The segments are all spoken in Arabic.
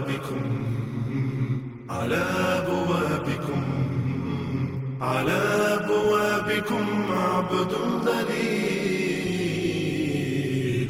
بوابكم عبد ذليل،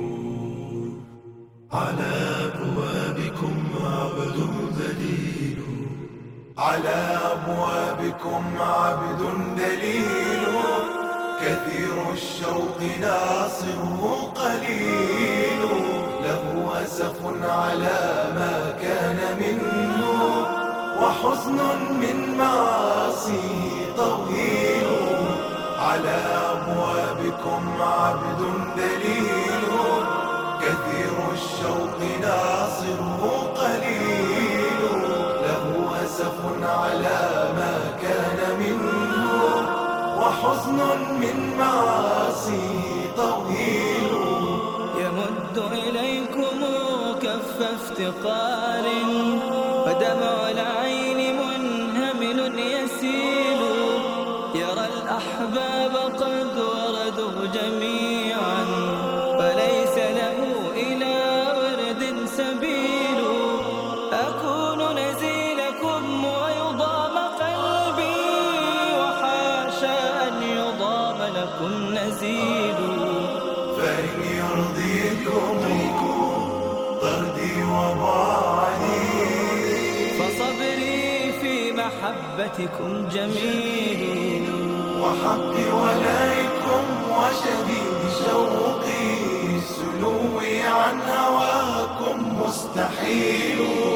على أبوابكم عبد ذليل، على أبوابكم عبد ذليل، كثير الشوق ناصره قليل، له أسف على ما كان منه، وحزن من معاصيه طويل، على أبوابكم عبد ذليل، كثير الشوق ناصره قليل، له أسف على ما كان منه، وحزن من معاصيه طويل. يمد إليكم كف افتقار، ودمع العين منهمل يسيل، يرى الأحباب قد وردوا جميعا، فليس له إلى ورد سبيل، أكون نزيلكم ويضام قلبي، وحاشا أن يضام لكم نزيل، فإن يرضيكم طردي وبعدي، فصبري في محبتكم جميل، وحق ولائكم وشديد شوقي، سلوي عن هواكم مستحيل،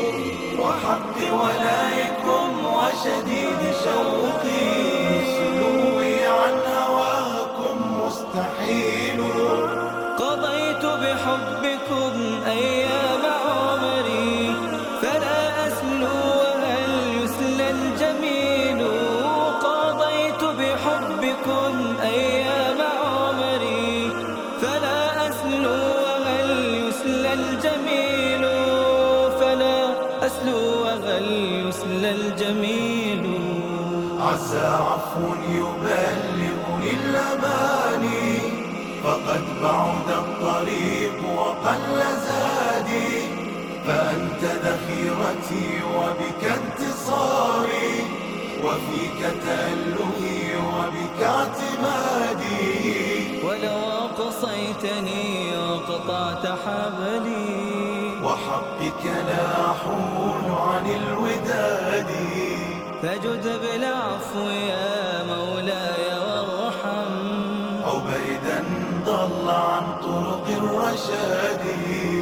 وحق ولائكم وشديد شوقي، سلوي عن هواكم مستحيل. قضيت بحبكم أيام عمري، فلا أسلو وهل يسلى الجميل، قضيت بحبكم أيام عمري، فلا أسلو وهل يسلى الجميل، فلا أسلو وهل يسلى الجميل. عسى عفو يبلغني الأماني، فقد بعد الطريق وقل زادي، فأنت ذخيرتي وبك انتصاري، وفيك تألهي وبك اعتمادي، ولو أقصيتني وقطعت حبلي، وحقك لا أحول عن الوداد، فجد بالعفو يا مولاي وارحم، عبيدا ضل عن طرق الرشاد.